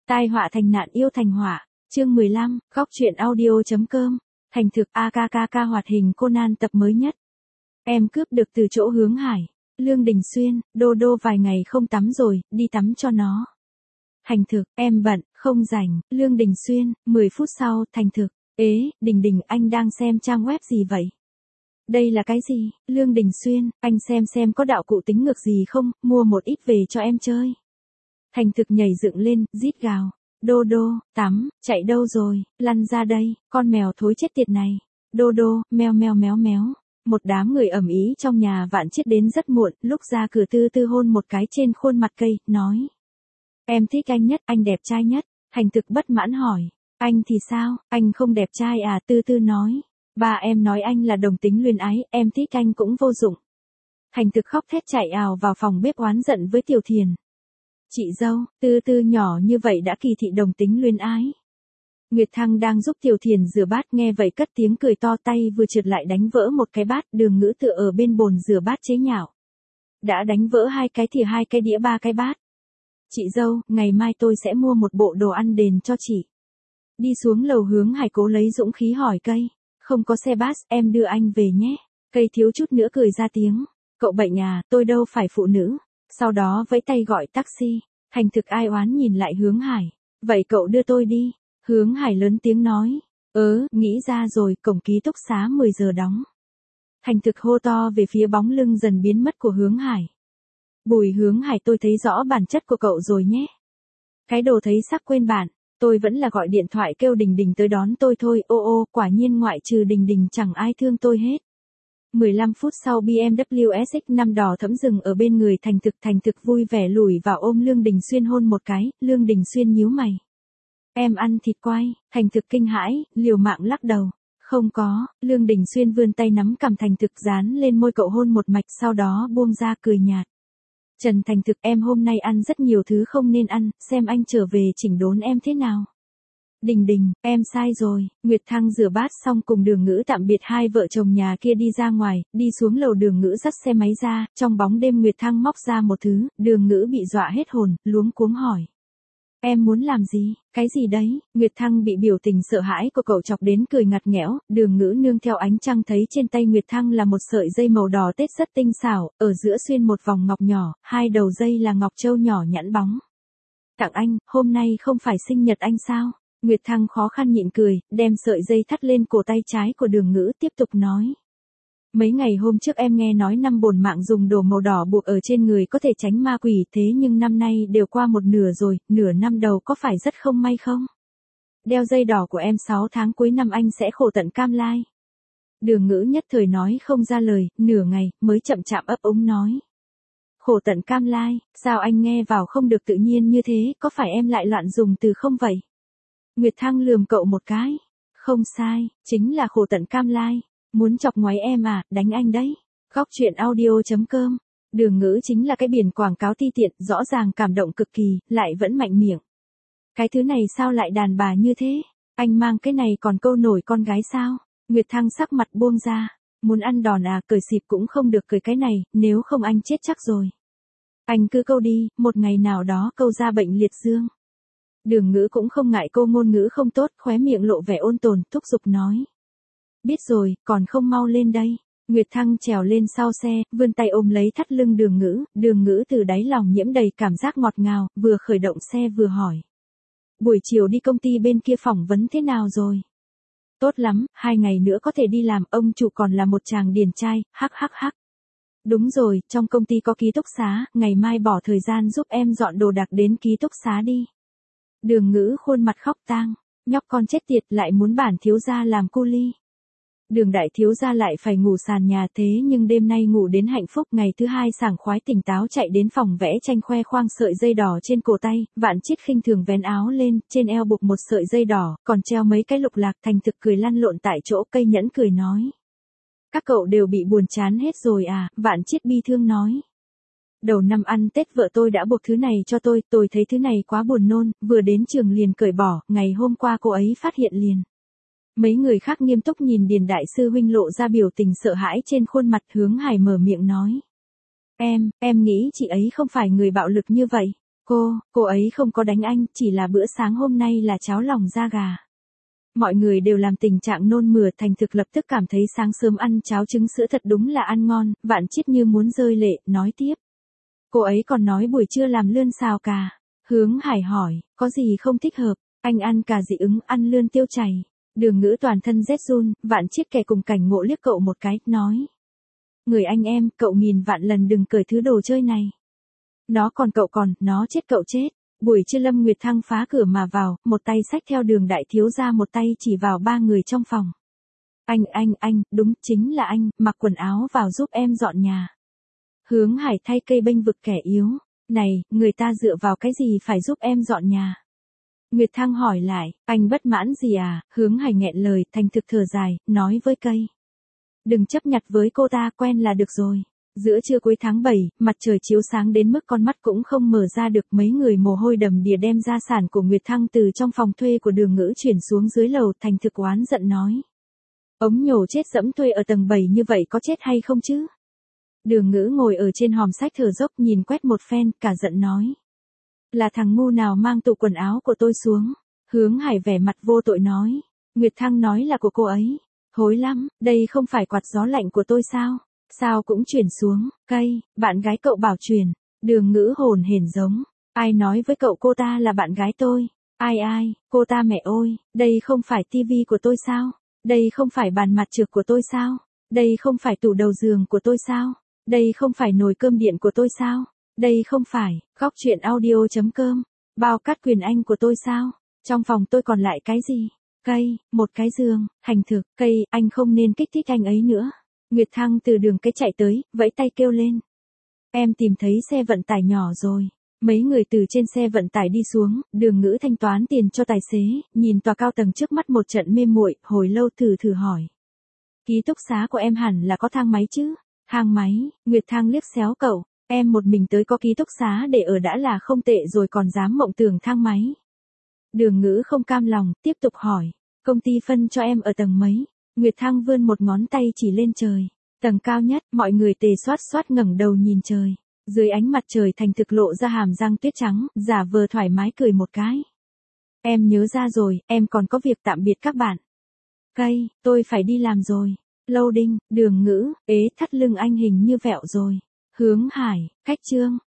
Tai họa thành nạn yêu thành họa. Chương 15, góc truyện audio.com. Thành thực AKKK hoạt hình Conan tập mới nhất. Em cướp được từ chỗ Hướng Hải. Lương Đình Xuyên, Đô Đô vài ngày không tắm rồi, đi tắm cho nó. Thành thực, em bận, không rảnh. Lương Đình Xuyên, 10 phút sau, thành thực. Ế, Đình Đình, anh đang xem trang web gì vậy? Đây là cái gì? Lương Đình Xuyên, anh xem có đạo cụ tính ngược gì không, mua một ít về cho em chơi. Thành thực nhảy dựng lên, rít gào. Đô Đô, tắm, chạy đâu rồi, lăn ra đây, con mèo thối chết tiệt này. Đô Đô, meo meo méo méo. Một đám người ầm ĩ trong nhà Vạn Chiết đến rất muộn, lúc ra cửa Tư Tư hôn một cái trên khuôn mặt cây, nói. Em thích anh nhất, anh đẹp trai nhất. Thành thực bất mãn hỏi. Anh thì sao, anh không đẹp trai à? Tư Tư nói. Ba em nói anh là đồng tính luyến ái, em thích anh cũng vô dụng. Thành thực khóc thét chạy ào vào phòng bếp oán giận với Tiểu Thiền. Chị dâu, Tư Tư nhỏ như vậy đã kỳ thị đồng tính luyến ái. Nguyệt Thăng đang giúp Tiểu Thiền rửa bát nghe vậy cất tiếng cười to, tay vừa trượt lại đánh vỡ một cái bát. Đường Ngữ tựa ở bên bồn rửa bát chế nhạo. Đã đánh vỡ 2 cái thì 2 cái đĩa 3 cái bát. Chị dâu, ngày mai tôi sẽ mua một bộ đồ ăn đền cho chị. Đi xuống lầu Hướng Hải cố lấy dũng khí hỏi cây. Không có xe bus, em đưa anh về nhé. Cây thiếu chút nữa cười ra tiếng. Cậu bệnh à, tôi đâu phải phụ nữ. Sau đó vẫy tay gọi taxi. Thành thực ai oán nhìn lại Hướng Hải. Vậy cậu đưa tôi đi. Hướng Hải lớn tiếng nói. Nghĩ ra rồi, cổng ký túc xá 10 giờ đóng. Thành thực hô to về phía bóng lưng dần biến mất của Hướng Hải. Bùi Hướng Hải, tôi thấy rõ bản chất của cậu rồi nhé. Cái đồ thấy sắc quên bản. Tôi vẫn là gọi điện thoại kêu Đình Đình tới đón tôi thôi. Ô, quả nhiên ngoại trừ Đình Đình chẳng ai thương tôi hết. 15 phút sau BMW SX5 đỏ thẫm dừng ở bên người Thành thực vui vẻ lủi vào ôm Lương Đình Xuyên hôn một cái. Lương Đình Xuyên nhíu mày. Em ăn thịt quay. Thành thực kinh hãi, liều mạng lắc đầu. Không có. Lương Đình Xuyên vươn tay nắm cằm Thành thực dán lên môi cậu hôn một mạch, sau đó buông ra cười nhạt. Trần Thành thực, em hôm nay ăn rất nhiều thứ không nên ăn, xem anh trở về chỉnh đốn em thế nào. Đình Đình, em sai rồi. Nguyệt Thăng rửa bát xong cùng Đường Ngữ tạm biệt hai vợ chồng nhà kia đi ra ngoài, đi xuống lầu Đường Ngữ dắt xe máy ra, trong bóng đêm Nguyệt Thăng móc ra một thứ, Đường Ngữ bị dọa hết hồn, luống cuống hỏi. Em muốn làm gì? Cái gì đấy? Nguyệt Thăng bị biểu tình sợ hãi của cậu chọc đến cười ngặt nghẽo. Đường Ngữ nương theo ánh trăng thấy trên tay Nguyệt Thăng là một sợi dây màu đỏ tết rất tinh xảo, ở giữa xuyên một vòng ngọc nhỏ, 2 đầu dây là ngọc châu nhỏ nhẵn bóng. Tặng anh, hôm nay không phải sinh nhật anh sao? Nguyệt Thăng khó khăn nhịn cười, đem sợi dây thắt lên cổ tay trái của Đường Ngữ, tiếp tục nói. Mấy ngày hôm trước em nghe nói 5 bổn mạng dùng đồ màu đỏ buộc ở trên người có thể tránh ma quỷ, thế nhưng năm nay đều qua một nửa rồi, nửa năm đầu có phải rất không may không? Đeo dây đỏ của em 6 tháng cuối năm anh sẽ khổ tận cam lai. Đường Ngữ nhất thời nói không ra lời, nửa ngày, mới chậm chạp ấp úng nói. Khổ tận cam lai, sao anh nghe vào không được tự nhiên như thế, có phải em lại loạn dùng từ không vậy? Nguyệt Thăng lườm cậu một cái. Không sai, chính là khổ tận cam lai. Muốn chọc ngoáy em à, đánh anh đấy. Góc truyện audio.com. Đường Ngữ chính là cái biển quảng cáo ti tiện, rõ ràng cảm động cực kỳ, lại vẫn mạnh miệng. Cái thứ này sao lại đàn bà như thế? Anh mang cái này còn câu nổi con gái sao? Nguyệt Thăng sắc mặt buông ra. Muốn ăn đòn à, cởi xịp cũng không được cởi cái này, nếu không anh chết chắc rồi. Anh cứ câu đi, một ngày nào đó câu ra bệnh liệt dương. Đường Ngữ cũng không ngại cô ngôn ngữ không tốt, khóe miệng lộ vẻ ôn tồn, thúc giục nói. Biết rồi, còn không mau lên đây. Nguyệt Thăng trèo lên sau xe, vươn tay ôm lấy thắt lưng Đường Ngữ từ đáy lòng nhiễm đầy cảm giác ngọt ngào, vừa khởi động xe vừa hỏi. Buổi chiều đi công ty bên kia phỏng vấn thế nào rồi? Tốt lắm, 2 ngày nữa có thể đi làm, ông chủ còn là một chàng điển trai, hắc. Đúng rồi, trong công ty có ký túc xá, ngày mai bỏ thời gian giúp em dọn đồ đạc đến ký túc xá đi. Đường Ngữ khuôn mặt khóc tang, nhóc con chết tiệt lại muốn bản thiếu gia làm cu ly. Đường đại thiếu gia lại phải ngủ sàn nhà, thế nhưng đêm nay ngủ đến hạnh phúc, ngày thứ 2 sảng khoái tỉnh táo chạy đến phòng vẽ tranh khoe khoang sợi dây đỏ trên cổ tay, Vạn Chiết khinh thường vén áo lên, trên eo buộc một sợi dây đỏ, còn treo mấy cái lục lạc. Thành thực cười lăn lộn tại chỗ, Cây Nhẫn cười nói. Các cậu đều bị buồn chán hết rồi à? Vạn Chiết bi thương nói. Đầu năm ăn Tết vợ tôi đã buộc thứ này cho tôi thấy thứ này quá buồn nôn, vừa đến trường liền cởi bỏ, ngày hôm qua cô ấy phát hiện liền. Mấy người khác nghiêm túc nhìn Điền đại sư huynh lộ ra biểu tình sợ hãi trên khuôn mặt. Hướng Hải mở miệng nói. Em nghĩ chị ấy không phải người bạo lực như vậy. Cô ấy không có đánh anh, chỉ là bữa sáng hôm nay là cháo lòng da gà. Mọi người đều làm tình trạng nôn mửa, Thành Thực lập tức cảm thấy sáng sớm ăn cháo trứng sữa thật đúng là ăn ngon, Vạn Chiết như muốn rơi lệ, nói tiếp. Cô ấy còn nói buổi trưa làm lươn xào cà. Hướng Hải hỏi, có gì không thích hợp, anh ăn cà dị ứng, ăn lươn tiêu chảy. Đường Ngữ toàn thân rét run, Vạn Chiết kẻ cùng cảnh ngộ liếc cậu một cái, nói. Người anh em, cậu nghìn vạn lần đừng cởi thứ đồ chơi này. Nó chết cậu chết. Buổi trưa Lâm Nguyệt Thăng phá cửa mà vào, một tay xách theo Đường đại thiếu gia, một tay chỉ vào ba người trong phòng. Anh, đúng, chính là anh, mặc quần áo vào giúp em dọn nhà. Hướng Hải thay cây bênh vực kẻ yếu. Này, người ta dựa vào cái gì phải giúp em dọn nhà? Nguyệt Thăng hỏi lại, anh bất mãn gì à? Hướng Hải nghẹn lời, Thành Thực thở dài, nói với cây. Đừng chấp nhặt với cô ta, quen là được rồi. Giữa trưa cuối tháng 7, mặt trời chiếu sáng đến mức con mắt cũng không mở ra được, mấy người mồ hôi đầm đìa đem gia sản của Nguyệt Thăng từ trong phòng thuê của Đường Ngữ chuyển xuống dưới lầu. Thành Thực oán giận nói. Ống nhổ chết dẫm thuê ở tầng 7 như vậy có chết hay không chứ? Đường Ngữ ngồi ở trên hòm sách thở dốc, nhìn quét một phen, cả giận nói. Là thằng ngu nào mang tủ quần áo của tôi xuống? Hướng Hải vẻ mặt vô tội nói. Nguyệt Thăng nói là của cô ấy. Hối lắm, đây không phải quạt gió lạnh của tôi sao? Sao cũng chuyển xuống, cây, bạn gái cậu bảo chuyển. Đường Ngữ hồn hển giống. Ai nói với cậu cô ta là bạn gái tôi? Ai, cô ta mẹ ơi, đây không phải tivi của tôi sao? Đây không phải bàn mặt trược của tôi sao? Đây không phải tủ đầu giường của tôi sao? Đây không phải nồi cơm điện của tôi sao? Đây không phải, góc truyện audio.com, bao cát quyền anh của tôi sao? Trong phòng tôi còn lại cái gì? Cây, một cái giường, Thành Thực, cây, anh không nên kích thích anh ấy nữa. Nguyệt Thăng từ đường cái chạy tới, vẫy tay kêu lên. Em tìm thấy xe vận tải nhỏ rồi. Mấy người từ trên xe vận tải đi xuống, Đường Ngữ thanh toán tiền cho tài xế, nhìn tòa cao tầng trước mắt một trận mê muội, hồi lâu thử hỏi. Ký túc xá của em hẳn là có thang máy chứ? Thang máy, Nguyệt Thăng liếc xéo cậu. Em một mình tới có ký túc xá để ở đã là không tệ rồi còn dám mộng tưởng thang máy. Đường Ngữ không cam lòng, tiếp tục hỏi. Công ty phân cho em ở tầng mấy? Nguyệt Thăng vươn một ngón tay chỉ lên trời. Tầng cao nhất, mọi người tề xoát ngẩng đầu nhìn trời. Dưới ánh mặt trời, Thành Thực lộ ra hàm răng tuyết trắng, giả vờ thoải mái cười một cái. Em nhớ ra rồi, em còn có việc, tạm biệt các bạn. Cây, tôi phải đi làm rồi. Loading, Đường Ngữ, thắt lưng anh hình như vẹo rồi. Hướng Hải, khách trương.